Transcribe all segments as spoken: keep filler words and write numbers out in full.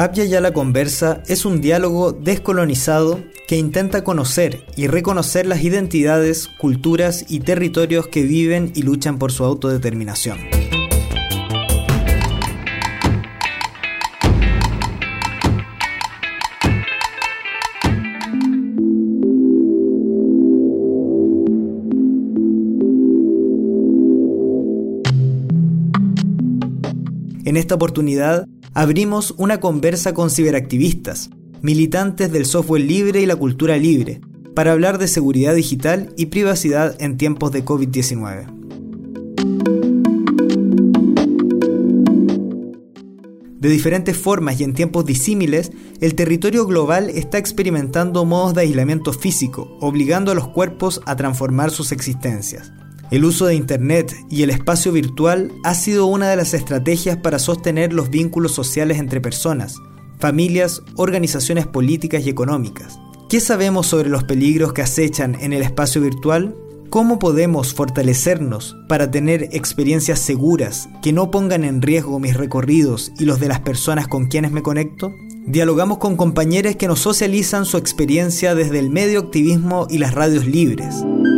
Abya Yala Conversa es un diálogo descolonizado que intenta conocer y reconocer las identidades, culturas y territorios que viven y luchan por su autodeterminación. En esta oportunidad, abrimos una conversa con ciberactivistas, militantes del software libre y la cultura libre, para hablar de seguridad digital y privacidad en tiempos de covid diecinueve. De diferentes formas y en tiempos disímiles, el territorio global está experimentando modos de aislamiento físico, obligando a los cuerpos a transformar sus existencias. El uso de Internet y el espacio virtual ha sido una de las estrategias para sostener los vínculos sociales entre personas, familias, organizaciones políticas y económicas. ¿Qué sabemos sobre los peligros que acechan en el espacio virtual? ¿Cómo podemos fortalecernos para tener experiencias seguras que no pongan en riesgo mis recorridos y los de las personas con quienes me conecto? Dialogamos con compañeros que nos socializan su experiencia desde el medio activismo y las radios libres.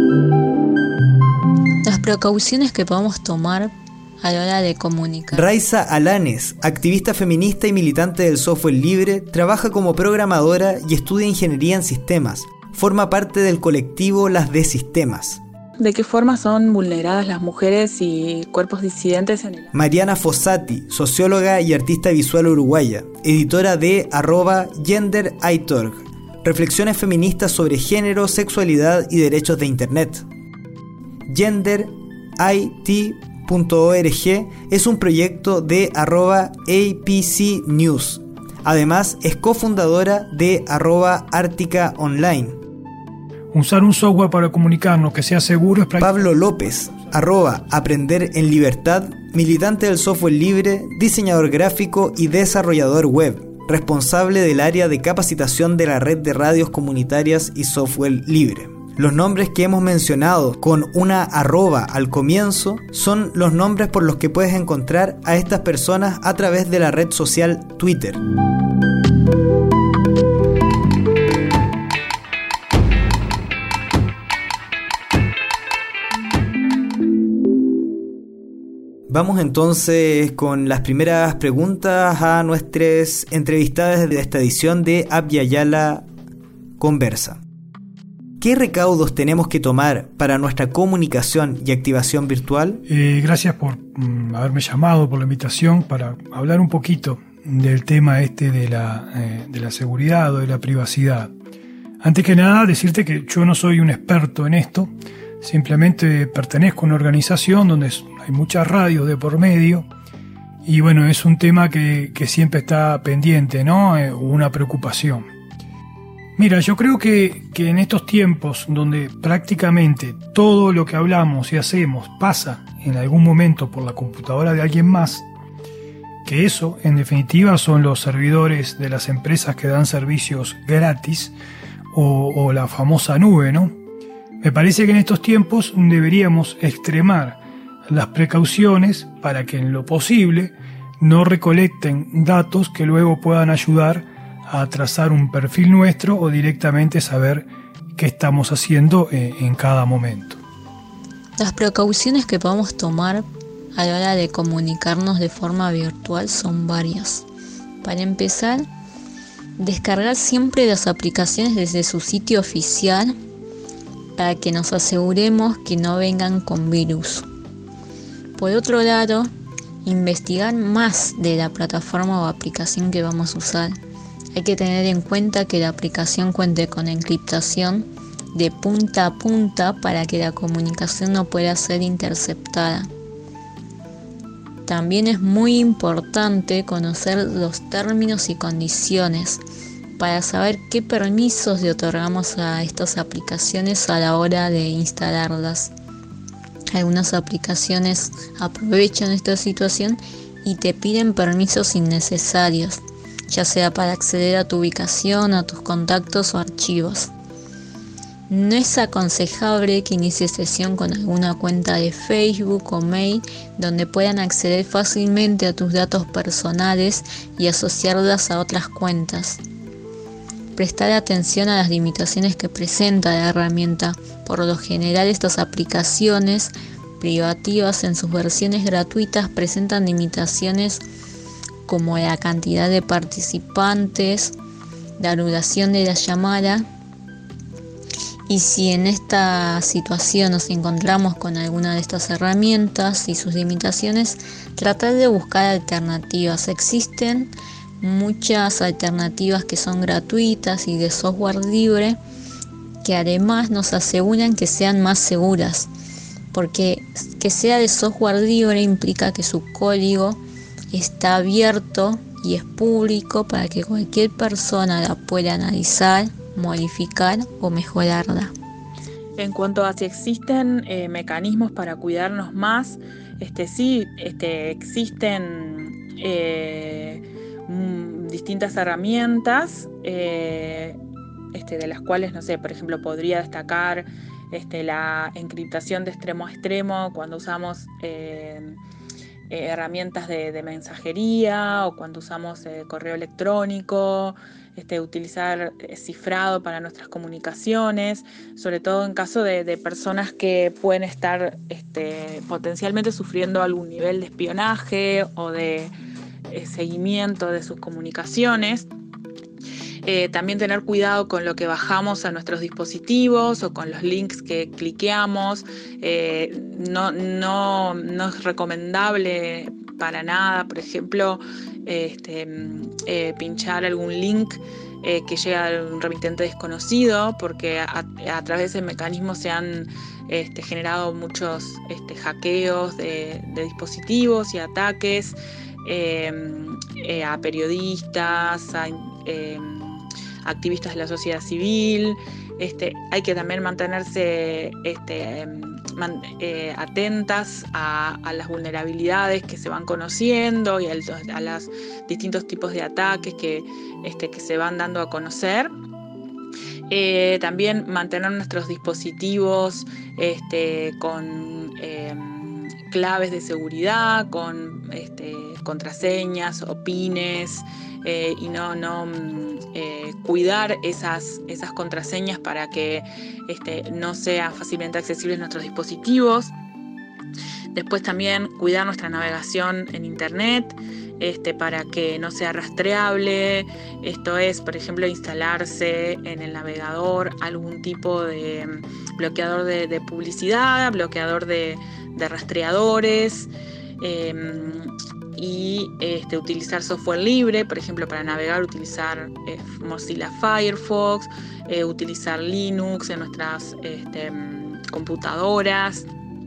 Las precauciones que podemos tomar a la hora de comunicar. Raiza Alanes, activista feminista y militante del software libre, trabaja como programadora y estudia ingeniería en sistemas. Forma parte del colectivo Las de Sistemas. ¿De qué forma son vulneradas las mujeres y cuerpos disidentes en el... Mariana Fossati, socióloga y artista visual uruguaya, editora de arroba GenderItorg, reflexiones feministas sobre género, sexualidad y derechos de Internet. gender I T punto org es un proyecto de arroba A P C News. Además, es cofundadora de arroba Ártica Online. Usar un software para comunicarnos que sea seguro es práctico. Pablo López, arroba Aprender en Libertad, militante del software libre, diseñador gráfico y desarrollador web, responsable del área de capacitación de la red de radios comunitarias y software libre. Los nombres que hemos mencionado con una arroba al comienzo son los nombres por los que puedes encontrar a estas personas a través de la red social Twitter. Vamos entonces con las primeras preguntas a nuestras entrevistadas de esta edición de Abya Yala Conversa. ¿Qué recaudos tenemos que tomar para nuestra comunicación y activación virtual? Eh, gracias por mm, haberme llamado, por la invitación para hablar un poquito del tema este de la, eh, de la seguridad o de la privacidad. Antes que nada, decirte que yo no soy un experto en esto, simplemente pertenezco a una organización donde hay muchas radios de por medio y bueno, es un tema que, que siempre está pendiente, ¿no? Eh, una preocupación. Mira, yo creo que, que en estos tiempos donde prácticamente todo lo que hablamos y hacemos pasa en algún momento por la computadora de alguien más, que eso en definitiva son los servidores de las empresas que dan servicios gratis o, o la famosa nube, ¿no? Me parece que en estos tiempos deberíamos extremar las precauciones para que en lo posible no recolecten datos que luego puedan ayudar a trazar un perfil nuestro o directamente saber qué estamos haciendo en cada momento. Las precauciones que podemos tomar a la hora de comunicarnos de forma virtual son varias. Para empezar, descargar siempre las aplicaciones desde su sitio oficial para que nos aseguremos que no vengan con virus. Por otro lado, investigar más de la plataforma o aplicación que vamos a usar. Hay que tener en cuenta que la aplicación cuente con encriptación de punta a punta para que la comunicación no pueda ser interceptada. También es muy importante conocer los términos y condiciones para saber qué permisos le otorgamos a estas aplicaciones a la hora de instalarlas. Algunas aplicaciones aprovechan esta situación y te piden permisos innecesarios, ya sea para acceder a tu ubicación, a tus contactos o archivos. No es aconsejable que inicie sesión con alguna cuenta de Facebook o mail donde puedan acceder fácilmente a tus datos personales y asociarlas a otras cuentas. Prestar atención a las limitaciones que presenta la herramienta. Por lo general, estas aplicaciones privativas en sus versiones gratuitas presentan limitaciones como la cantidad de participantes, la duración de la llamada. Y si en esta situación nos encontramos con alguna de estas herramientas y sus limitaciones, tratar de buscar alternativas. Existen muchas alternativas que son gratuitas y de software libre, que además nos aseguran que sean más seguras, porque que sea de software libre implica que su código está abierto y es público para que cualquier persona la pueda analizar, modificar o mejorarla. En cuanto a si existen eh, mecanismos para cuidarnos más, este sí, este, existen eh, m- distintas herramientas, eh, este, de las cuales, no sé, por ejemplo, podría destacar este, la encriptación de extremo a extremo cuando usamos eh, eh, herramientas de, de mensajería o cuando usamos eh, correo electrónico. Este, utilizar cifrado para nuestras comunicaciones, sobre todo en caso de, de personas que pueden estar este, potencialmente sufriendo algún nivel de espionaje o de eh, seguimiento de sus comunicaciones. Eh, también tener cuidado con lo que bajamos a nuestros dispositivos o con los links que cliqueamos. Eh, no, no, no es recomendable para nada, por ejemplo, este, eh, pinchar algún link eh, que llega a un remitente desconocido, porque a, a través de ese mecanismo se han este, generado muchos este, hackeos de, de dispositivos y ataques eh, eh, a periodistas, a eh, activistas de la sociedad civil. Este, hay que también mantenerse este, man, eh, atentas a, a las vulnerabilidades que se van conociendo y a, a los distintos tipos de ataques que, este, que se van dando a conocer. Eh, también mantener nuestros dispositivos este, con eh, claves de seguridad, con este, contraseñas o pines, eh, y no, no eh, cuidar esas, esas contraseñas para que este, no sean fácilmente accesibles nuestros dispositivos. Después también cuidar nuestra navegación en internet este, para que no sea rastreable. Esto es, por ejemplo, instalarse en el navegador algún tipo de bloqueador de, de publicidad, bloqueador de, de rastreadores, eh, y este, utilizar software libre, por ejemplo, para navegar, utilizar eh, Mozilla Firefox, eh, utilizar Linux en nuestras este, computadoras.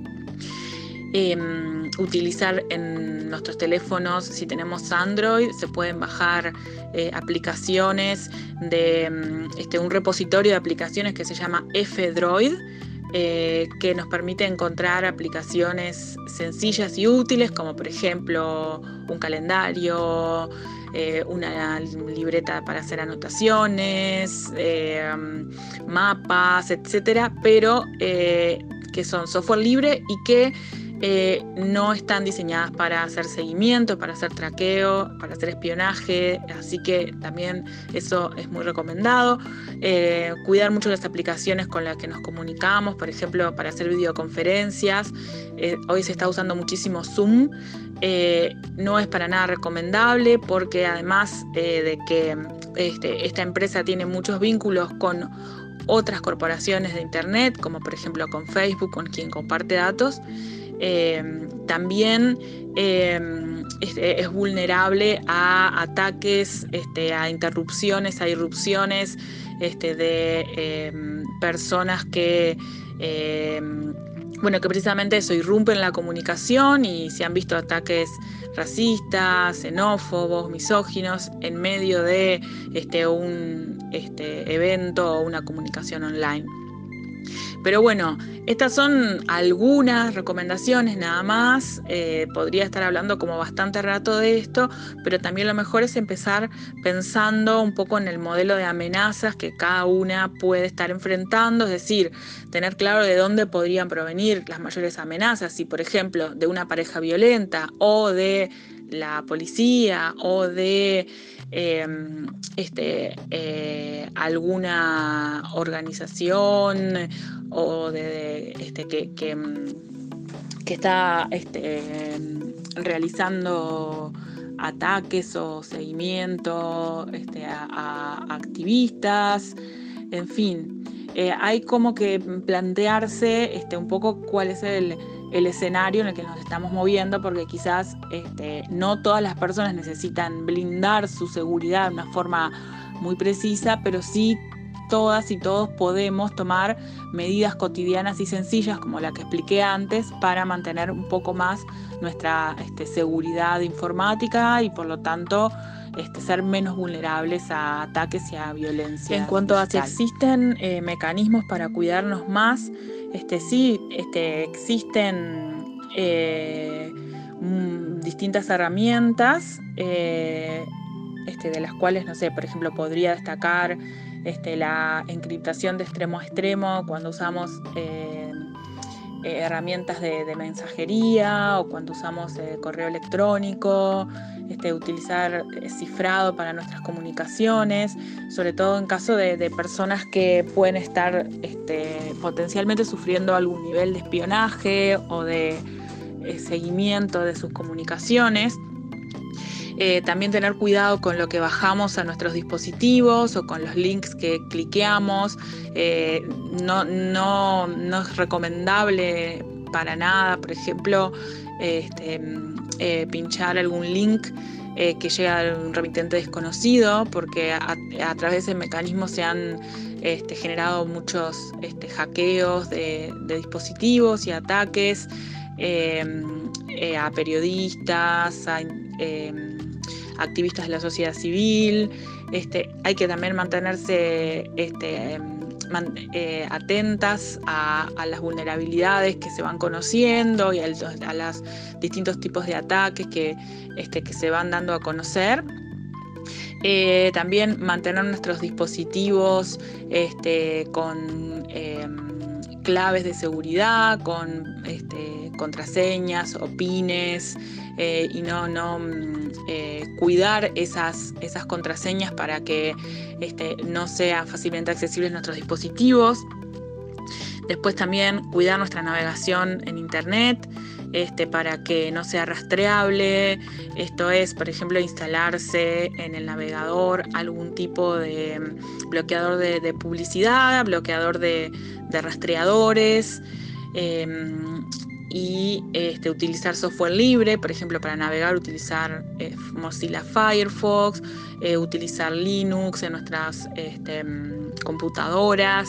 Eh, utilizar en nuestros teléfonos, si tenemos Android, se pueden bajar eh, aplicaciones de este, un repositorio de aplicaciones que se llama F-Droid, eh, que nos permite encontrar aplicaciones sencillas y útiles, como por ejemplo un calendario, eh, una libreta para hacer anotaciones, eh, mapas, etcétera, pero eh, que son software libre y que Eh, no están diseñadas para hacer seguimiento, para hacer traqueo, para hacer espionaje, así que también eso es muy recomendado. Eh, cuidar mucho las aplicaciones con las que nos comunicamos, por ejemplo, para hacer videoconferencias. Eh, hoy se está usando muchísimo Zoom. Eh, no es para nada recomendable porque además eh, de que este, esta empresa tiene muchos vínculos con otras corporaciones de internet, como por ejemplo con Facebook, con quien comparte datos, Eh, también eh, es, es vulnerable a ataques, este, a interrupciones, a irrupciones este, de eh, personas que, eh, bueno, que precisamente eso, irrumpen la comunicación, y se han visto ataques racistas, xenófobos, misóginos en medio de este, un este, evento o una comunicación online. Pero bueno, estas son algunas recomendaciones nada más. Eh, podría estar hablando como bastante rato de esto, pero también lo mejor es empezar pensando un poco en el modelo de amenazas que cada una puede estar enfrentando, es decir, tener claro de dónde podrían provenir las mayores amenazas, si por ejemplo de una pareja violenta o de la policía o de eh, este, eh, alguna organización o de, de este, que, que, que está este, realizando ataques o seguimiento este, a, a activistas, en fin. Eh, hay como que plantearse este, un poco cuál es el, el escenario en el que nos estamos moviendo, porque quizás este, no todas las personas necesitan blindar su seguridad de una forma muy precisa, pero sí todas y todos podemos tomar medidas cotidianas y sencillas, como la que expliqué antes, para mantener un poco más nuestra este, seguridad informática y por lo tanto este, ser menos vulnerables a ataques y a violencia. En cuanto a si existen eh, mecanismos para cuidarnos más, este, sí este, existen eh, mm, distintas herramientas eh, este, de las cuales, no sé, por ejemplo, podría destacar Este, la encriptación de extremo a extremo cuando usamos eh, eh, herramientas de, de mensajería o cuando usamos eh, correo electrónico, este, utilizar eh, cifrado para nuestras comunicaciones, sobre todo en caso de, de personas que pueden estar este, potencialmente sufriendo algún nivel de espionaje o de eh, seguimiento de sus comunicaciones. Eh, también tener cuidado con lo que bajamos a nuestros dispositivos o con los links que cliqueamos. Eh, no, no, no es recomendable para nada, por ejemplo, este, eh, pinchar algún link eh, que llega a un remitente desconocido, porque a, a través de mecanismos se han este, generado muchos este, hackeos de, de dispositivos y ataques eh, eh, a periodistas, a eh, activistas de la sociedad civil. Este, hay que también mantenerse este, man, eh, atentas a, a las vulnerabilidades que se van conociendo y a, a los distintos tipos de ataques que, este, que se van dando a conocer. Eh, también mantener nuestros dispositivos este, con eh, claves de seguridad, con este, contraseñas o pines, eh, y no, no eh, cuidar esas, esas contraseñas para que este, no sean fácilmente accesibles nuestros dispositivos. Después también cuidar nuestra navegación en internet este, para que no sea rastreable. Esto es, por ejemplo, instalarse en el navegador algún tipo de bloqueador de, de publicidad, bloqueador de, de rastreadores, eh, y este, utilizar software libre, por ejemplo, para navegar, utilizar eh, Mozilla Firefox, eh, utilizar Linux en nuestras este, computadoras.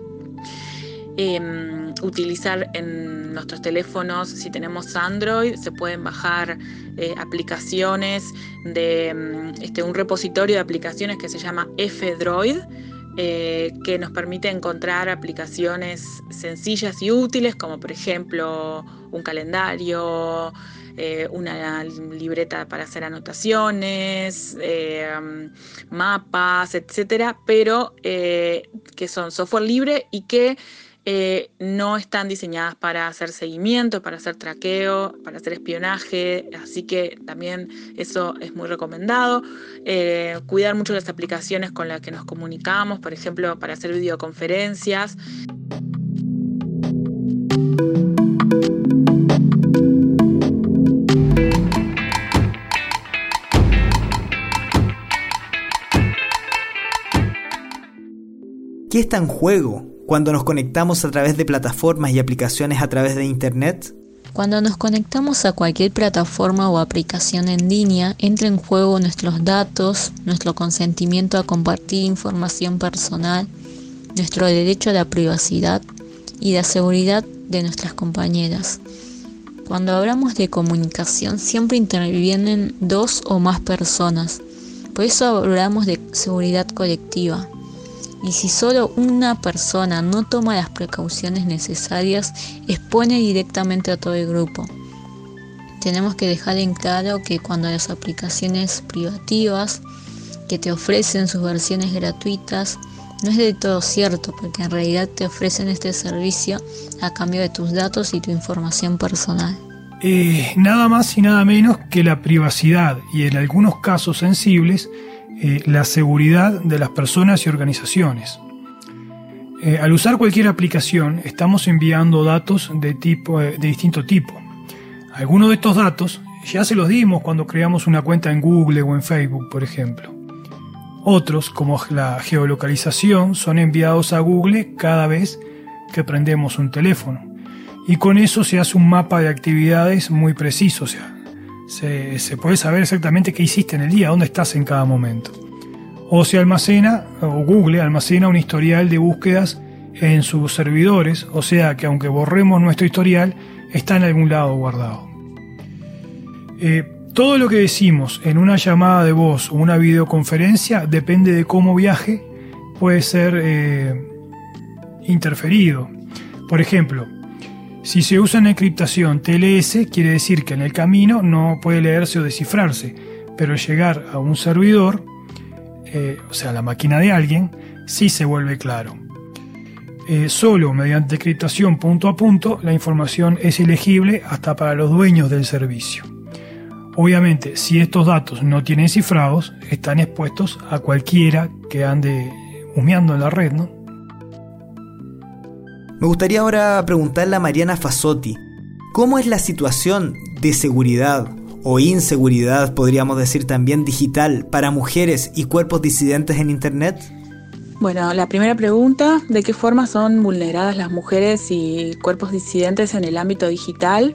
Eh, utilizar en nuestros teléfonos, si tenemos Android, se pueden bajar eh, aplicaciones de este, un repositorio de aplicaciones que se llama F-Droid, eh, que nos permite encontrar aplicaciones sencillas y útiles, como por ejemplo un calendario, eh, una libreta para hacer anotaciones, eh, mapas, etcétera, pero eh, que son software libre y que Eh, no están diseñadas para hacer seguimiento, para hacer traqueo, para hacer espionaje, así que también eso es muy recomendado. Eh, cuidar mucho las aplicaciones con las que nos comunicamos, por ejemplo, para hacer videoconferencias. ¿Qué está en juego cuando nos conectamos a través de plataformas y aplicaciones a través de Internet? Cuando nos conectamos a cualquier plataforma o aplicación en línea, entra en juego nuestros datos, nuestro consentimiento a compartir información personal, nuestro derecho a la privacidad y la seguridad de nuestras compañeras. Cuando hablamos de comunicación, siempre intervienen dos o más personas. Por eso hablamos de seguridad colectiva. y si solo una persona no toma las precauciones necesarias, expone directamente a todo el grupo. Tenemos que dejar en claro que cuando las aplicaciones privativas que te ofrecen sus versiones gratuitas, no es del todo cierto, porque en realidad te ofrecen este servicio a cambio de tus datos y tu información personal. Eh, nada más y nada menos que la privacidad y en algunos casos sensibles, eh, la seguridad de las personas y organizaciones. Eh, al usar cualquier aplicación, estamos enviando datos de, tipo, de distinto tipo. Algunos de estos datos ya se los dimos cuando creamos una cuenta en Google o en Facebook, por ejemplo. Otros, como la geolocalización, son enviados a Google cada vez que prendemos un teléfono. Y con eso se hace un mapa de actividades muy preciso. O sea, se, se puede saber exactamente qué hiciste en el día, dónde estás en cada momento. O se almacena, o Google almacena un historial de búsquedas en sus servidores, o sea que aunque borremos nuestro historial, está en algún lado guardado. Eh, todo lo que decimos en una llamada de voz o una videoconferencia depende de cómo viaje, puede ser eh, interferido. Por ejemplo, si se usa en encriptación T L S, quiere decir que en el camino no puede leerse o descifrarse, pero al llegar a un servidor, eh, o sea, la máquina de alguien, sí se vuelve claro. Eh, solo mediante encriptación punto a punto la información es elegible hasta para los dueños del servicio. Obviamente, si estos datos no tienen cifrados, están expuestos a cualquiera que ande humeando en la red, ¿no? Me gustaría ahora preguntarle a Mariana Fasotti, ¿cómo es la situación de seguridad o inseguridad, podríamos decir también digital, para mujeres y cuerpos disidentes en Internet? Bueno, la primera pregunta, ¿de qué forma son vulneradas las mujeres y cuerpos disidentes en el ámbito digital?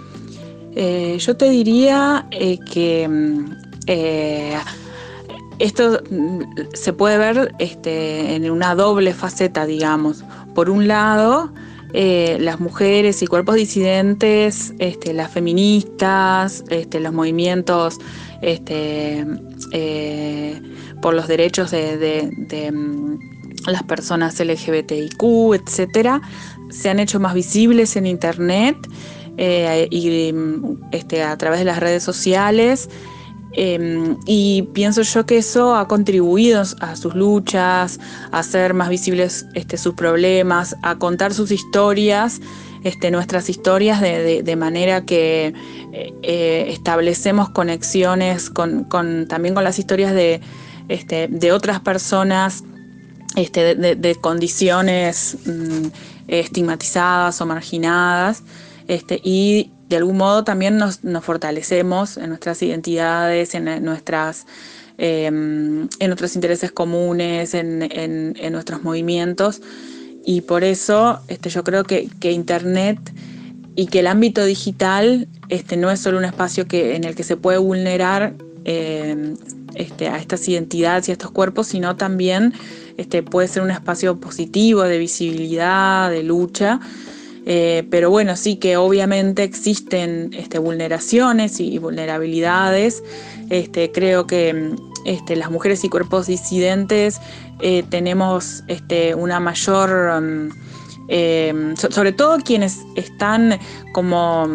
Eh, yo te diría eh, que eh, esto se puede ver este, en una doble faceta, digamos. Por un lado, eh, las mujeres y cuerpos disidentes, este, las feministas, este, los movimientos este, eh, por los derechos de, de, de um, las personas L G B T I Q, etcétera, se han hecho más visibles en Internet eh, y este, a través de las redes sociales. Eh, y pienso yo que eso ha contribuido a sus luchas, a hacer más visibles este, sus problemas, a contar sus historias, este, nuestras historias, de, de, de manera que eh, establecemos conexiones con, con, también con las historias de, este, de otras personas este, de, de, de condiciones mmm, estigmatizadas o marginadas, este, y de algún modo también nos, nos fortalecemos en nuestras identidades, en nuestras, eh, en nuestros intereses comunes, en, en, en nuestros movimientos, y por eso este, yo creo que, que Internet y que el ámbito digital este, no es solo un espacio que, en el que se puede vulnerar eh, este, a estas identidades y a estos cuerpos, sino también este, puede ser un espacio positivo de visibilidad, de lucha. Eh, pero bueno, sí que obviamente existen este, vulneraciones y, y vulnerabilidades. Este, creo que este, las mujeres y cuerpos disidentes eh, tenemos este, una mayor, um, eh, so, sobre todo quienes están como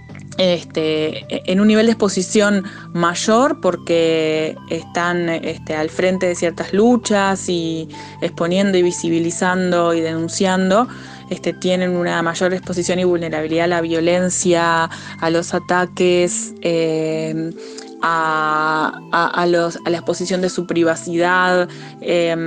este, en un nivel de exposición mayor porque están este, al frente de ciertas luchas y exponiendo y visibilizando y denunciando. Este, tienen una mayor exposición y vulnerabilidad a la violencia, a los ataques, eh, a, a, a, los, a la exposición de su privacidad, eh,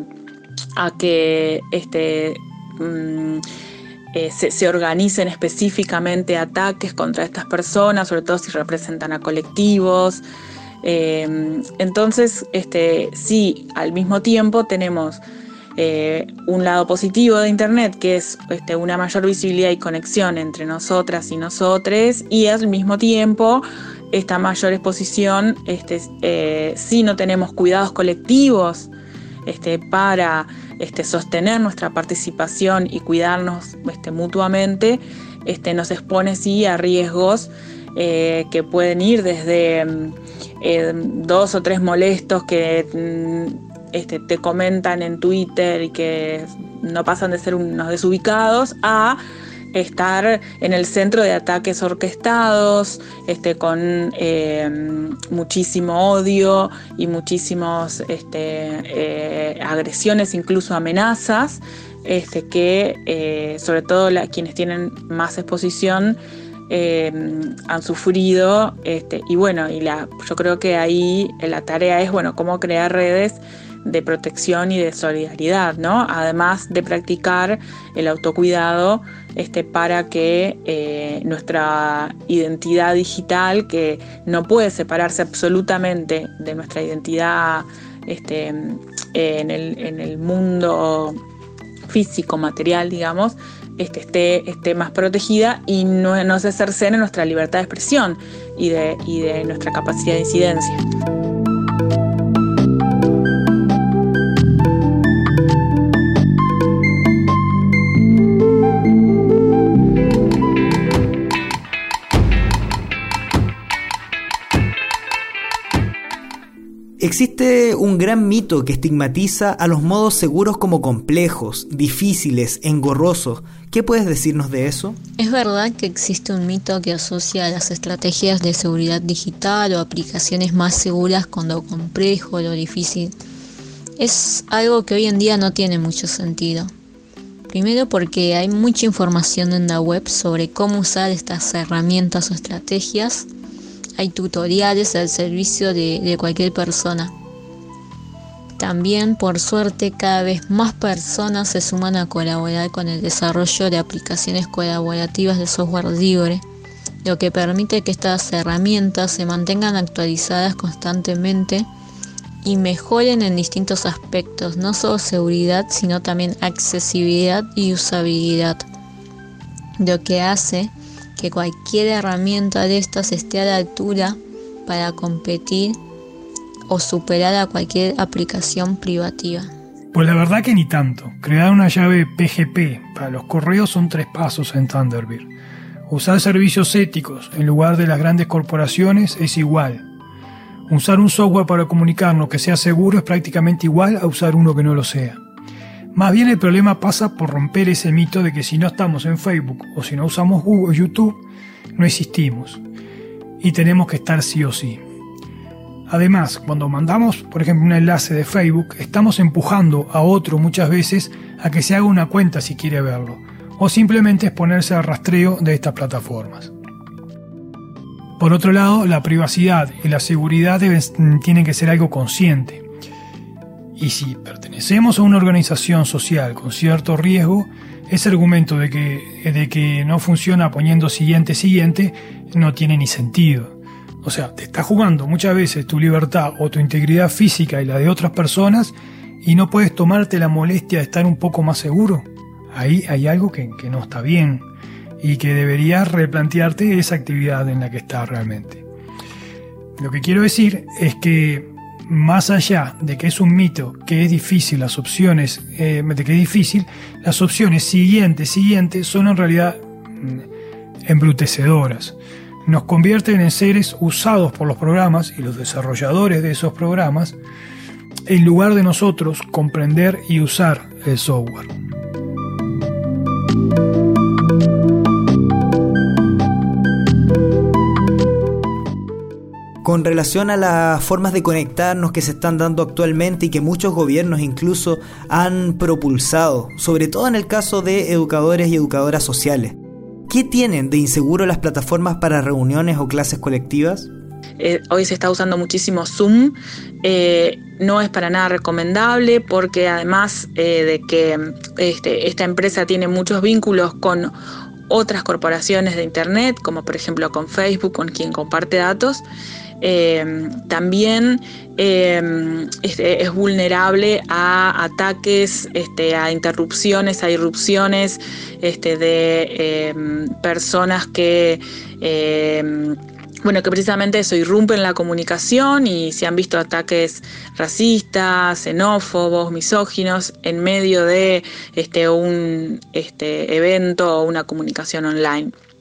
a que este, mm, eh, se, se organicen específicamente ataques contra estas personas, sobre todo si representan a colectivos. Eh, entonces, este, sí, al mismo tiempo tenemos Eh, un lado positivo de Internet, que es este, una mayor visibilidad y conexión entre nosotras y nosotres, y al mismo tiempo esta mayor exposición, este, eh, si no tenemos cuidados colectivos este, para este, sostener nuestra participación y cuidarnos este, mutuamente, este, nos expone sí a riesgos eh, que pueden ir desde eh, dos o tres molestos que este, te comentan en Twitter y que no pasan de ser unos desubicados, a estar en el centro de ataques orquestados, este, con eh, muchísimo odio y muchísimos este, eh, agresiones, incluso amenazas, este, que eh, sobre todo la, quienes tienen más exposición eh, han sufrido, este, y bueno, y la, yo creo que ahí la tarea es, bueno, cómo crear redes de protección y de solidaridad, ¿no? Además de practicar el autocuidado, este, para que eh, nuestra identidad digital, que no puede separarse absolutamente de nuestra identidad este, en el, en el mundo físico, material, digamos, este, esté, esté más protegida y no, no se cercene nuestra libertad de expresión y de, y de nuestra capacidad de incidencia. Existe un gran mito que estigmatiza a los modos seguros como complejos, difíciles, engorrosos. ¿Qué puedes decirnos de eso? Es verdad que existe un mito que asocia las estrategias de seguridad digital o aplicaciones más seguras con lo complejo, lo difícil. Es algo que hoy en día no tiene mucho sentido. Primero porque hay mucha información en la web sobre cómo usar estas herramientas o estrategias. Hay tutoriales al servicio de, de cualquier persona. También, por suerte, cada vez más personas se suman a colaborar con el desarrollo de aplicaciones colaborativas de software libre, lo que permite que estas herramientas se mantengan actualizadas constantemente y mejoren en distintos aspectos, no solo seguridad, sino también accesibilidad y usabilidad, lo que hace que cualquier herramienta de estas esté a la altura para competir o superar a cualquier aplicación privativa. Pues la verdad que ni tanto. Crear una llave P G P para los correos son tres pasos en Thunderbird. Usar servicios éticos en lugar de las grandes corporaciones es igual. Usar un software para comunicarnos que sea seguro es prácticamente igual a usar uno que no lo sea. Más bien el problema pasa por romper ese mito de que si no estamos en Facebook o si no usamos Google o YouTube, no existimos. Y tenemos que estar sí o sí. Además, cuando mandamos, por ejemplo, un enlace de Facebook, estamos empujando a otro muchas veces a que se haga una cuenta si quiere verlo, o simplemente exponerse al rastreo de estas plataformas. Por otro lado, la privacidad y la seguridad deben, tienen que ser algo consciente. Y si pertenecemos a una organización social con cierto riesgo, ese argumento de que, de que no funciona poniendo siguiente, siguiente, no tiene ni sentido. O sea, te estás jugando muchas veces tu libertad o tu integridad física y la de otras personas y no puedes tomarte la molestia de estar un poco más seguro. Ahí hay algo que, que no está bien y que deberías replantearte esa actividad en la que estás realmente. Lo que quiero decir es que más allá de que es un mito, que es difícil, las opciones, eh, de que es difícil, las opciones siguiente, siguiente son en realidad embrutecedoras. Nos convierten en seres usados por los programas y los desarrolladores de esos programas, en lugar de nosotros comprender y usar el software. Con relación a las formas de conectarnos que se están dando actualmente y que muchos gobiernos incluso han propulsado, sobre todo en el caso de educadores y educadoras sociales, ¿qué tienen de inseguro las plataformas para reuniones o clases colectivas? Eh, hoy se está usando muchísimo Zoom, eh, no es para nada recomendable porque además eh, de que este, esta empresa tiene muchos vínculos con otras corporaciones de Internet, como por ejemplo con Facebook, con quien comparte datos, Eh, también eh, este, es vulnerable a ataques, este, a interrupciones, a irrupciones este, de eh, personas que, eh, bueno, que precisamente eso, irrumpen la comunicación y se han visto ataques racistas, xenófobos, misóginos en medio de este, un este, evento o una comunicación online.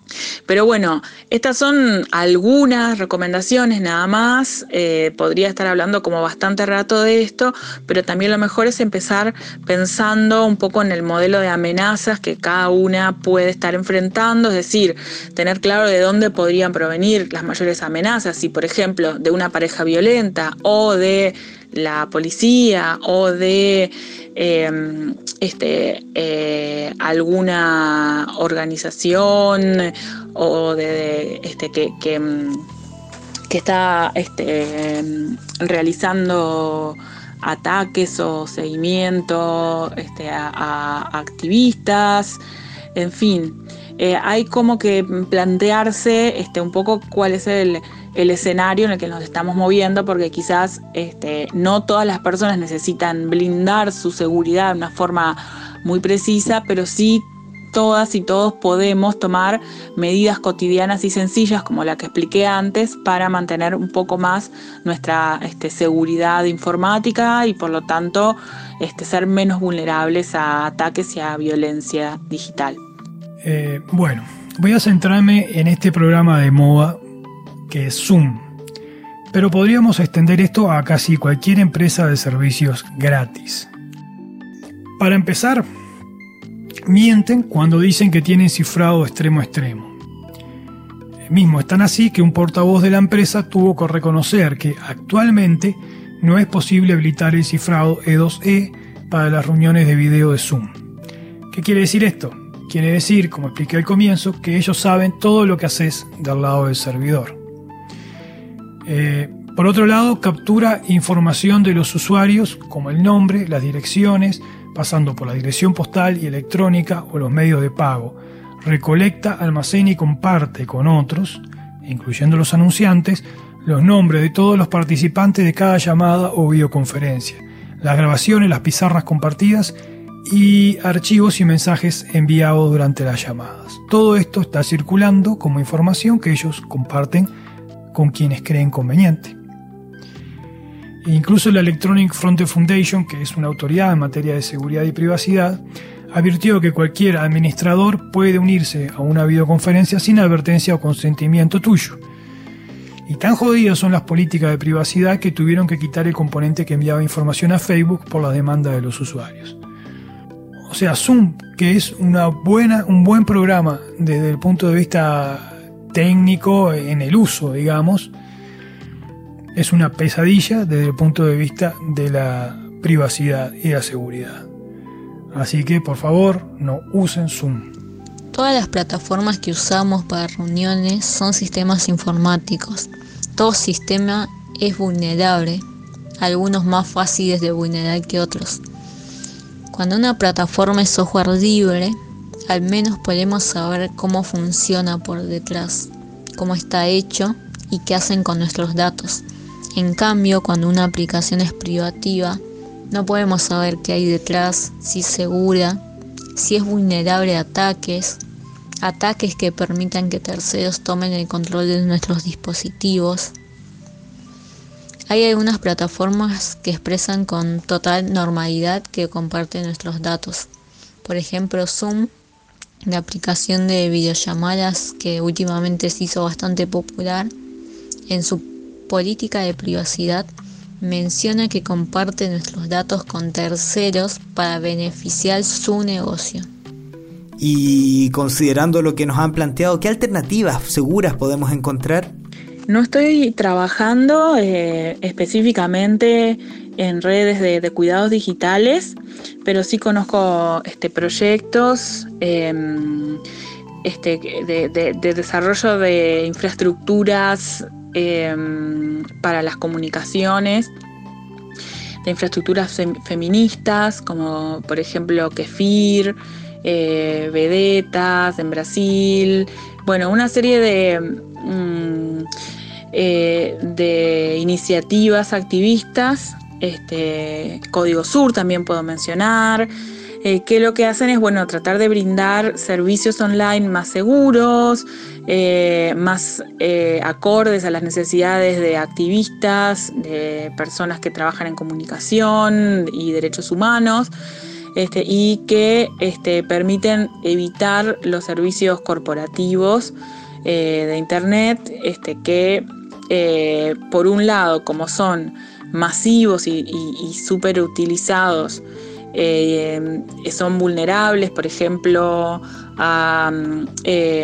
Pero bueno, estas son algunas recomendaciones nada más. Eh, podría estar hablando como bastante rato de esto, pero también lo mejor es empezar pensando un poco en el modelo de amenazas que cada una puede estar enfrentando, es decir, tener claro de dónde podrían provenir las mayores amenazas, si por ejemplo de una pareja violenta o de la policía o de eh, este, eh, alguna organización o de, de este, que, que, que está este, realizando ataques o seguimiento este, a, a activistas, en fin. Eh, hay como que plantearse este, un poco cuál es el, el escenario en el que nos estamos moviendo, porque quizás este, no todas las personas necesitan blindar su seguridad de una forma muy precisa, pero sí todas y todos podemos tomar medidas cotidianas y sencillas, como la que expliqué antes, para mantener un poco más nuestra este, seguridad informática y por lo tanto este, ser menos vulnerables a ataques y a violencia digital. Eh, bueno, voy a centrarme en este programa de moda que es Zoom, pero podríamos extender esto a casi cualquier empresa de servicios gratis. Para empezar, mienten cuando dicen que tienen cifrado extremo a extremo. Mismo están así que un portavoz de la empresa tuvo que reconocer que actualmente no es posible habilitar el cifrado E dos E para las reuniones de video de Zoom. ¿Qué quiere decir esto? Quiere decir, como expliqué al comienzo, que ellos saben todo lo que haces del lado del servidor. Eh, por otro lado, captura información de los usuarios, como el nombre, las direcciones, pasando por la dirección postal y electrónica o los medios de pago. Recolecta, almacena y comparte con otros, incluyendo los anunciantes, los nombres de todos los participantes de cada llamada o videoconferencia, las grabaciones, las pizarras compartidas y archivos y mensajes enviados durante las llamadas. Todo esto está circulando como información que ellos comparten con quienes creen conveniente. E incluso la Electronic Frontier Foundation, que es una autoridad en materia de seguridad y privacidad, advirtió que cualquier administrador puede unirse a una videoconferencia sin advertencia o consentimiento tuyo. Y tan jodidas son las políticas de privacidad que tuvieron que quitar el componente que enviaba información a Facebook por la demanda de los usuarios. O sea, Zoom, que es una buena, un buen programa desde el punto de vista técnico en el uso, digamos, es una pesadilla desde el punto de vista de la privacidad y la seguridad. Así que, por favor, no usen Zoom. Todas las plataformas que usamos para reuniones son sistemas informáticos. Todo sistema es vulnerable, algunos más fáciles de vulnerar que otros. Cuando una plataforma es software libre, al menos podemos saber cómo funciona por detrás, cómo está hecho y qué hacen con nuestros datos. En cambio, cuando una aplicación es privativa, no podemos saber qué hay detrás, si es segura, si es vulnerable a ataques, ataques que permitan que terceros tomen el control de nuestros dispositivos. Hay algunas plataformas que expresan con total normalidad que comparten nuestros datos. Por ejemplo, Zoom, la aplicación de videollamadas que últimamente se hizo bastante popular, en su política de privacidad menciona que comparte nuestros datos con terceros para beneficiar su negocio. Y considerando lo que nos han planteado, ¿qué alternativas seguras podemos encontrar? No estoy trabajando eh, específicamente en redes de, de cuidados digitales, pero sí conozco este, proyectos eh, este, de, de, de desarrollo de infraestructuras eh, para las comunicaciones, de infraestructuras fem- feministas, como por ejemplo Kefir, eh, Vedetas en Brasil, bueno, una serie de... Mm, Eh, de iniciativas activistas, este, Código Sur también puedo mencionar, eh, que lo que hacen es bueno, tratar de brindar servicios online más seguros, eh, más eh, acordes a las necesidades de activistas, de personas que trabajan en comunicación y derechos humanos. este, y que este, permiten evitar los servicios corporativos eh, de Internet, este, que eh, por un lado, como son masivos y, y, y súper utilizados, eh, son vulnerables, por ejemplo, a... Eh,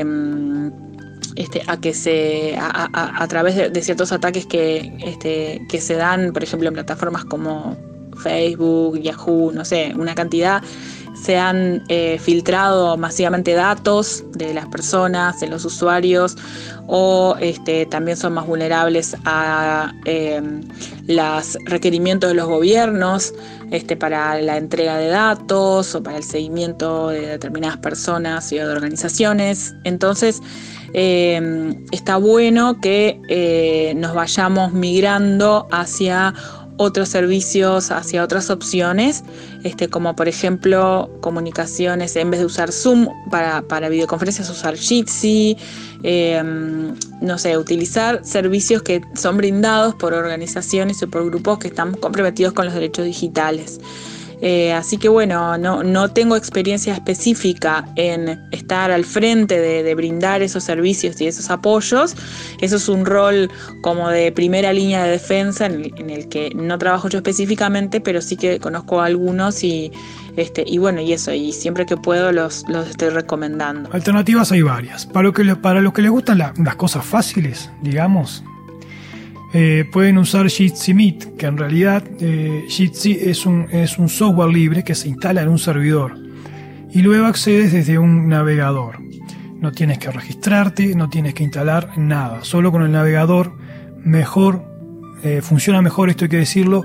Este, a que se a, a, a través de, de ciertos ataques que, este, que se dan, por ejemplo, en plataformas como Facebook, Yahoo, no sé, una cantidad, se han eh, filtrado masivamente datos de las personas, de los usuarios, o este, también son más vulnerables a eh, los requerimientos de los gobiernos este, para la entrega de datos o para el seguimiento de determinadas personas y de organizaciones. Entonces, Eh, está bueno que eh, nos vayamos migrando hacia otros servicios, hacia otras opciones, este, como por ejemplo comunicaciones, en vez de usar Zoom para, para videoconferencias, usar Jitsi, eh, no sé, utilizar servicios que son brindados por organizaciones o por grupos que están comprometidos con los derechos digitales. Eh, así que bueno, no, no tengo experiencia específica en estar al frente de, de brindar esos servicios y esos apoyos. Eso es un rol como de primera línea de defensa en el, en el que no trabajo yo específicamente, pero sí que conozco a algunos y, este, y bueno, y eso, y siempre que puedo los, los estoy recomendando. Alternativas hay varias. Para, lo que, para los que les gustan la, las cosas fáciles, digamos, Eh, pueden usar Jitsi Meet, que en realidad eh, Jitsi es un, es un software libre que se instala en un servidor y luego accedes desde un navegador. No tienes que registrarte, no tienes que instalar nada, solo con el navegador mejor, eh, funciona mejor, esto hay que decirlo,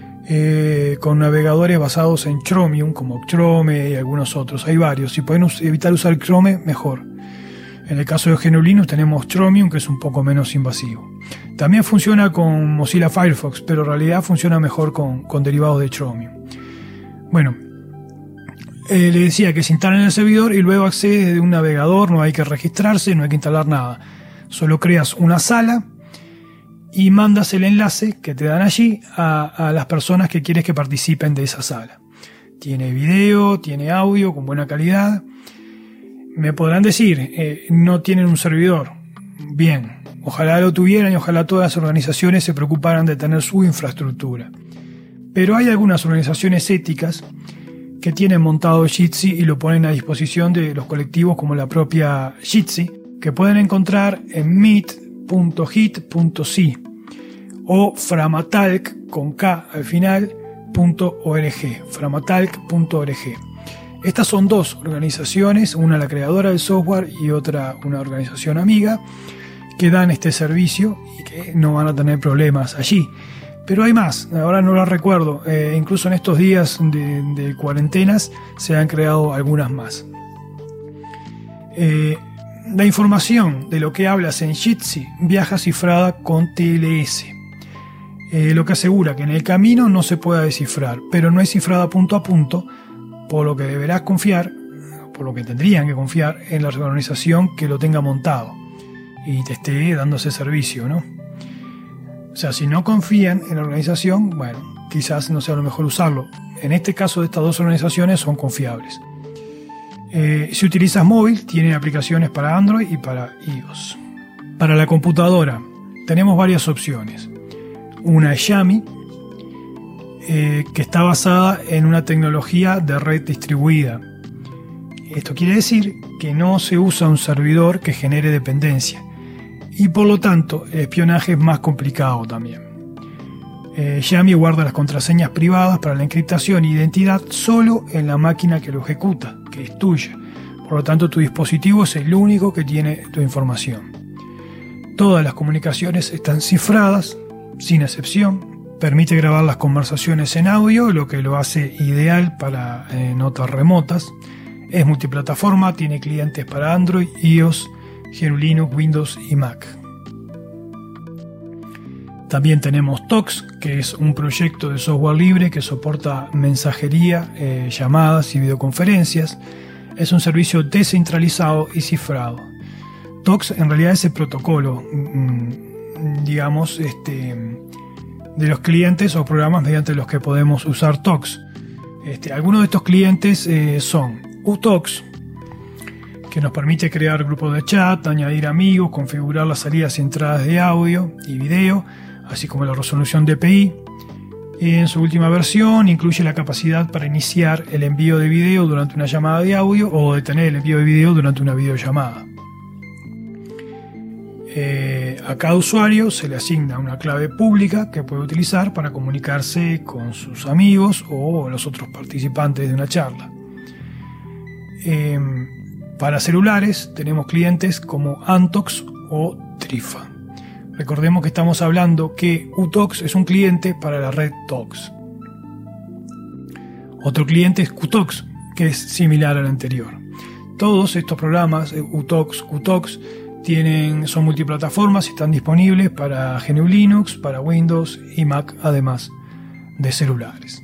eh, con navegadores basados en Chromium, como Chrome y algunos otros, hay varios, si pueden us- evitar usar Chrome, mejor. En el caso de G N U Linux tenemos Chromium, que es un poco menos invasivo. También funciona con Mozilla Firefox, pero en realidad funciona mejor con, con derivados de Chromium. Bueno, eh, le decía que se instala en el servidor y luego accede desde un navegador, no hay que registrarse, no hay que instalar nada. Solo creas una sala y mandas el enlace que te dan allí a, a las personas que quieres que participen de esa sala. Tiene video, tiene audio con buena calidad. Me podrán decir, eh, no tienen un servidor. Bien, ojalá lo tuvieran y ojalá todas las organizaciones se preocuparan de tener su infraestructura. Pero hay algunas organizaciones éticas que tienen montado Jitsi y lo ponen a disposición de los colectivos como la propia Jitsi, que pueden encontrar en meet punto hit punto c o framatalk con K al final punto org, framatalk punto org. Estas son dos organizaciones, una la creadora del software y otra una organización amiga, que dan este servicio y que no van a tener problemas allí. Pero hay más, ahora no lo recuerdo, eh, incluso en estos días de, de cuarentenas se han creado algunas más. Eh, la información de lo que hablas en Jitsi viaja cifrada con T L S, eh, lo que asegura que en el camino no se pueda descifrar, pero no es cifrada punto a punto, por lo que deberás confiar, por lo que tendrían que confiar en la organización que lo tenga montado y te esté dando ese servicio, ¿no? O sea, si no confían en la organización, bueno, quizás no sea lo mejor usarlo. En este caso de estas dos organizaciones son confiables. Eh, si utilizas móvil, tienen aplicaciones para Android y para iOS. Para la computadora tenemos varias opciones. Una es Yami, eh, que está basada en una tecnología de red distribuida. Esto quiere decir que no se usa un servidor que genere dependencia y por lo tanto el espionaje es más complicado también. Eh, Yami guarda las contraseñas privadas para la encriptación e identidad solo en la máquina que lo ejecuta, que es tuya. Por lo tanto, tu dispositivo es el único que tiene tu información. Todas las comunicaciones están cifradas, sin excepción. Permite grabar las conversaciones en audio, lo que lo hace ideal para eh, notas remotas. Es multiplataforma, tiene clientes para Android, iOS, G N U Linux, Windows y Mac. También tenemos Tox, que es un proyecto de software libre que soporta mensajería, eh, llamadas y videoconferencias. Es un servicio descentralizado y cifrado. Tox en realidad es el protocolo, mmm, digamos, este, de los clientes o programas mediante los que podemos usar Tox. Este, algunos de estos clientes eh, son UTalks, que nos permite crear grupos de chat, añadir amigos, configurar las salidas y entradas de audio y video, así como la resolución D P I. En su última versión incluye la capacidad para iniciar el envío de video durante una llamada de audio o detener el envío de video durante una videollamada. Eh, a cada usuario se le asigna una clave pública que puede utilizar para comunicarse con sus amigos o los otros participantes de una charla. Eh, para celulares tenemos clientes como Antox o Trifa. Recordemos que estamos hablando que UTalks es un cliente para la red Talks. Otro cliente es QTalks, que es similar al anterior. Todos estos programas, UTalks, QTalks, tienen, son multiplataformas y están disponibles para G N U Linux, para Windows y Mac, además de celulares.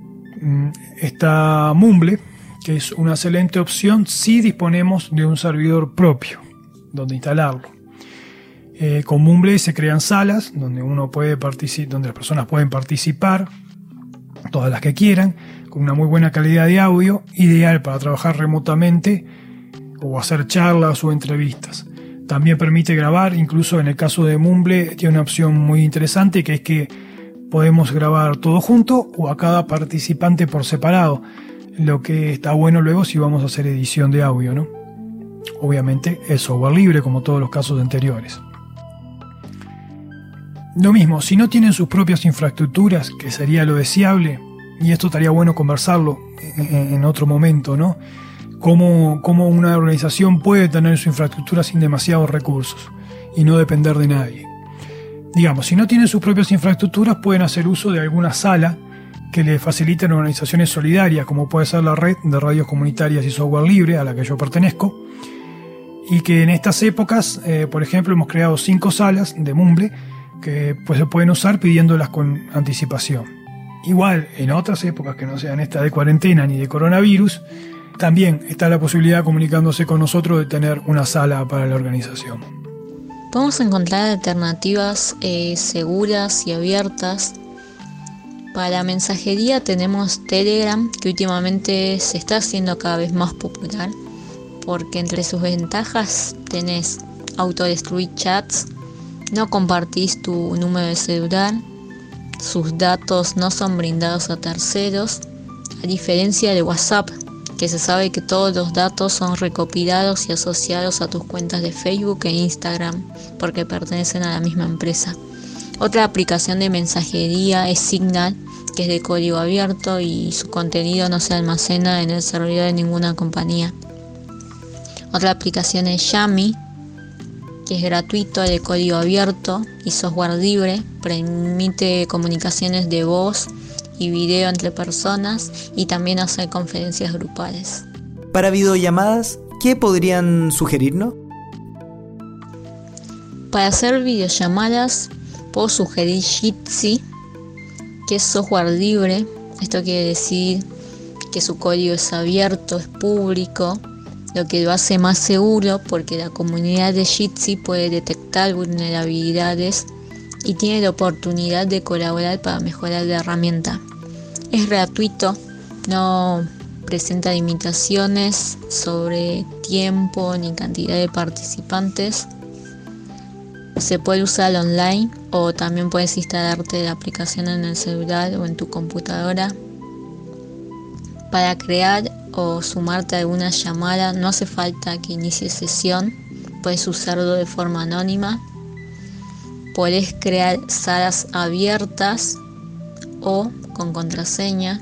Está Mumble, que es una excelente opción si disponemos de un servidor propio donde instalarlo. Eh, con Mumble se crean salas donde uno puede participar, donde las personas pueden participar, todas las que quieran, con una muy buena calidad de audio, ideal para trabajar remotamente o hacer charlas o entrevistas. También permite grabar, incluso en el caso de Mumble tiene una opción muy interesante, que es que podemos grabar todo junto o a cada participante por separado, lo que está bueno luego si vamos a hacer edición de audio, ¿no? Obviamente es software libre como todos los casos anteriores. Lo mismo, si no tienen sus propias infraestructuras, que sería lo deseable, y esto estaría bueno conversarlo en, en otro momento, ¿no? Cómo, cómo una organización puede tener su infraestructura sin demasiados recursos y no depender de nadie. Digamos, si no tienen sus propias infraestructuras, pueden hacer uso de alguna sala que les faciliten organizaciones solidarias, como puede ser la red de radios comunitarias y software libre a la que yo pertenezco, y que en estas épocas, eh, por ejemplo, hemos creado cinco salas de Mumble que pues, se pueden usar pidiéndolas con anticipación. Igual, en otras épocas que no sean esta de cuarentena ni de coronavirus, también está la posibilidad, comunicándose con nosotros, de tener una sala para la organización. Podemos encontrar alternativas eh, seguras y abiertas. Para mensajería tenemos Telegram, que últimamente se está haciendo cada vez más popular, porque entre sus ventajas tenés autodestruir chats, no compartís tu número de celular, sus datos no son brindados a terceros, a diferencia de WhatsApp, que se sabe que todos los datos son recopilados y asociados a tus cuentas de Facebook e Instagram, porque pertenecen a la misma empresa. Otra aplicación de mensajería es Signal, que es de código abierto y su contenido no se almacena en el servidor de ninguna compañía. Otra aplicación es Yami, que es gratuito, de código abierto y software libre, permite comunicaciones de voz y video entre personas y también hacer conferencias grupales. Para videollamadas, ¿qué podrían sugerirnos? Para hacer videollamadas puedo sugerir Jitsi, que es software libre. Esto quiere decir que su código es abierto, es público, lo que lo hace más seguro porque la comunidad de Jitsi puede detectar vulnerabilidades y tiene la oportunidad de colaborar para mejorar la herramienta. Es gratuito, no presenta limitaciones sobre tiempo ni cantidad de participantes. Se puede usar online o también puedes instalarte la aplicación en el celular o en tu computadora. Para crear o sumarte a alguna llamada no hace falta que inicies sesión, puedes usarlo de forma anónima. Podés crear salas abiertas o con contraseña.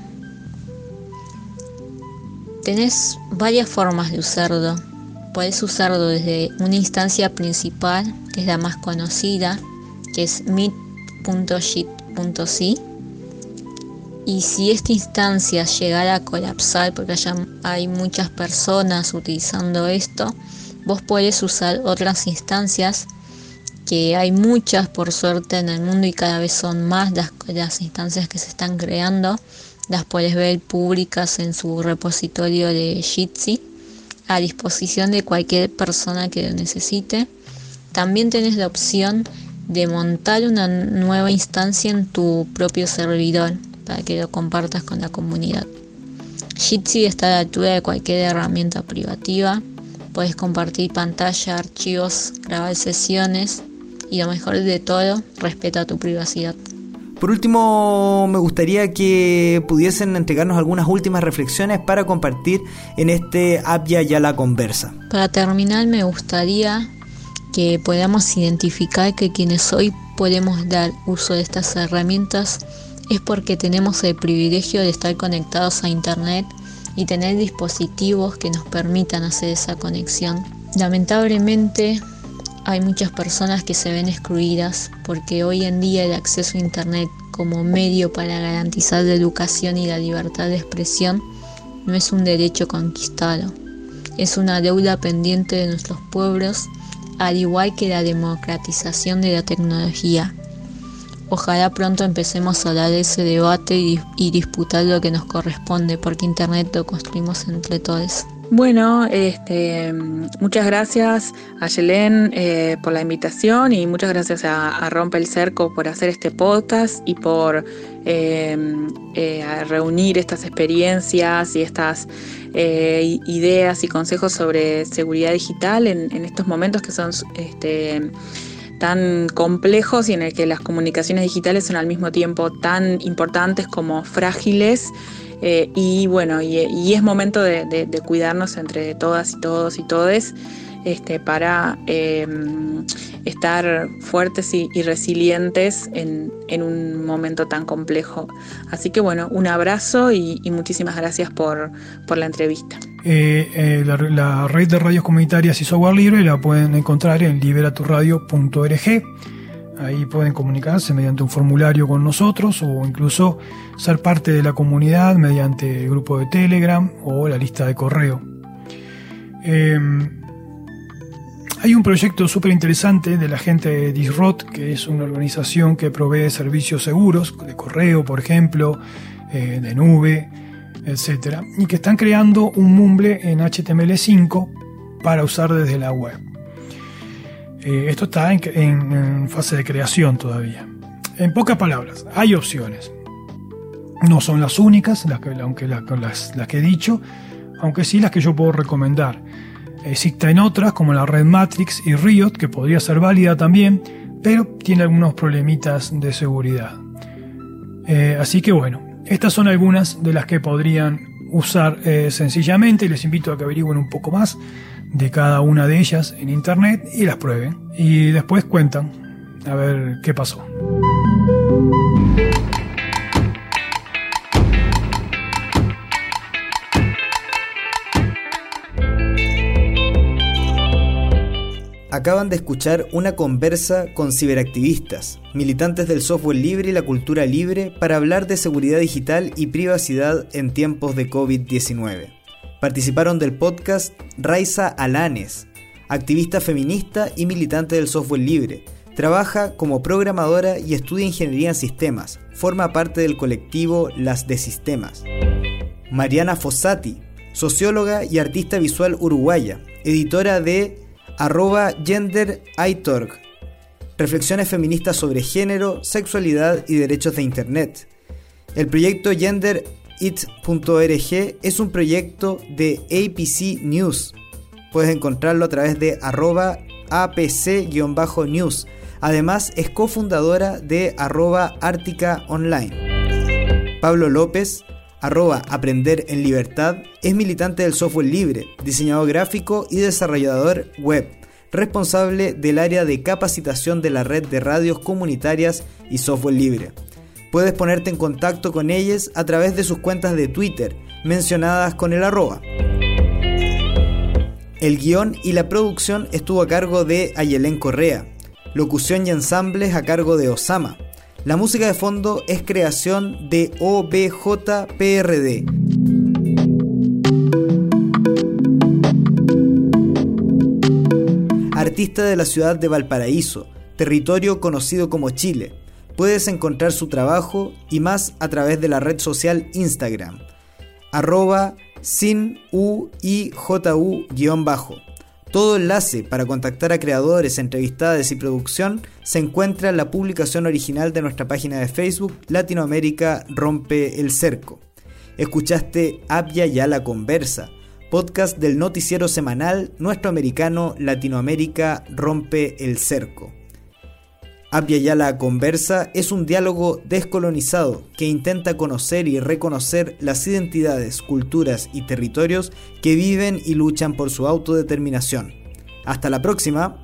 Tenés varias formas de usarlo. Podés usarlo desde una instancia principal, que es la más conocida, que es meet punto jit punto c. Y si esta instancia llegara a colapsar, porque haya, hay muchas personas utilizando esto, vos podés usar otras instancias, que hay muchas por suerte en el mundo y cada vez son más las, las instancias que se están creando. Las podés ver públicas en su repositorio de Jitsi, a disposición de cualquier persona que lo necesite. También tenés la opción de montar una nueva instancia en tu propio servidor para que lo compartas con la comunidad. Jitsi está a la altura de cualquier herramienta privativa. Puedes compartir pantalla, archivos, grabar sesiones y lo mejor de todo, respeta tu privacidad. Por último, me gustaría que pudiesen entregarnos algunas últimas reflexiones para compartir en este Abya Yala Conversa. Para terminar, me gustaría que podamos identificar que quienes hoy podemos dar uso de estas herramientas es porque tenemos el privilegio de estar conectados a Internet y tener dispositivos que nos permitan hacer esa conexión. Lamentablemente, hay muchas personas que se ven excluidas porque hoy en día el acceso a Internet como medio para garantizar la educación y la libertad de expresión no es un derecho conquistado, es una deuda pendiente de nuestros pueblos, al igual que la democratización de la tecnología. Ojalá pronto empecemos a hablar de ese debate y, y disputar lo que nos corresponde, porque Internet lo construimos entre todos. Bueno, este, muchas gracias a Yelén eh, por la invitación y muchas gracias a, a Rompe el Cerco por hacer este podcast y por eh, eh, a reunir estas experiencias y estas eh, ideas y consejos sobre seguridad digital en, en estos momentos que son este, tan complejos y en el que las comunicaciones digitales son al mismo tiempo tan importantes como frágiles. Eh, y bueno, y, y es momento de, de, de cuidarnos entre todas y todos y todes este, para eh, estar fuertes y, y resilientes en, en un momento tan complejo. Así que bueno, un abrazo y, y muchísimas gracias por, por la entrevista. Eh, eh, la, la red de radios comunitarias y software libre la pueden encontrar en liberaturradio punto org. Ahí pueden comunicarse mediante un formulario con nosotros o incluso ser parte de la comunidad mediante el grupo de Telegram o la lista de correo. Eh, hay un proyecto súper interesante de la gente de Disrot, que es una organización que provee servicios seguros, de correo, por ejemplo, eh, de nube, etcétera, y que están creando un Mumble en H T M L cinco para usar desde la web. Eh, esto está en, en, en fase de creación todavía. En pocas palabras, hay opciones. No son las únicas, las que, aunque la, las, las que he dicho, aunque sí las que yo puedo recomendar. Existen otras como la red Matrix y Riot, que podría ser válida también, pero tiene algunos problemitas de seguridad. Eh, así que bueno, estas son algunas de las que podrían usar eh, sencillamente. Les invito a que averigüen un poco más de cada una de ellas en internet y las prueben y después cuentan a ver qué pasó. Acaban de escuchar una conversa con ciberactivistas, militantes del software libre y la cultura libre para hablar de seguridad digital y privacidad en tiempos de covid diecinueve. Participaron del podcast Raiza Alanes, activista feminista y militante del software libre. Trabaja como programadora y estudia ingeniería en sistemas. Forma parte del colectivo Las de Sistemas. Mariana Fossati, socióloga y artista visual uruguaya, editora de arroba genderitorg, reflexiones feministas sobre género, sexualidad y derechos de Internet. El proyecto gender it punto org es un proyecto de A P C News. Puedes encontrarlo a través de arroba apc-news. Además es cofundadora de arroba Ártica Online. Pablo López, arroba Aprender en Libertad, es militante del software libre, diseñador gráfico y desarrollador web, responsable del área de capacitación de la red de radios comunitarias y software libre. Puedes ponerte en contacto con ellas a través de sus cuentas de Twitter, mencionadas con el arroba. El guión y la producción estuvo a cargo de Ayelén Correa, locución y ensambles a cargo de Osama. La música de fondo es creación de O B J P R D. Artista de la ciudad de Valparaíso, territorio conocido como Chile. Puedes encontrar su trabajo y más a través de la red social Instagram, arroba sin u i j u guión bajo. Todo enlace para contactar a creadores, entrevistadas y producción se encuentra en la publicación original de nuestra página de Facebook Latinoamérica Rompe el Cerco. Escuchaste Abya Yala Conversa, podcast del noticiero semanal Nuestro Americano Latinoamérica Rompe el Cerco. Abya Yala Conversa es un diálogo descolonizado que intenta conocer y reconocer las identidades, culturas y territorios que viven y luchan por su autodeterminación. Hasta la próxima.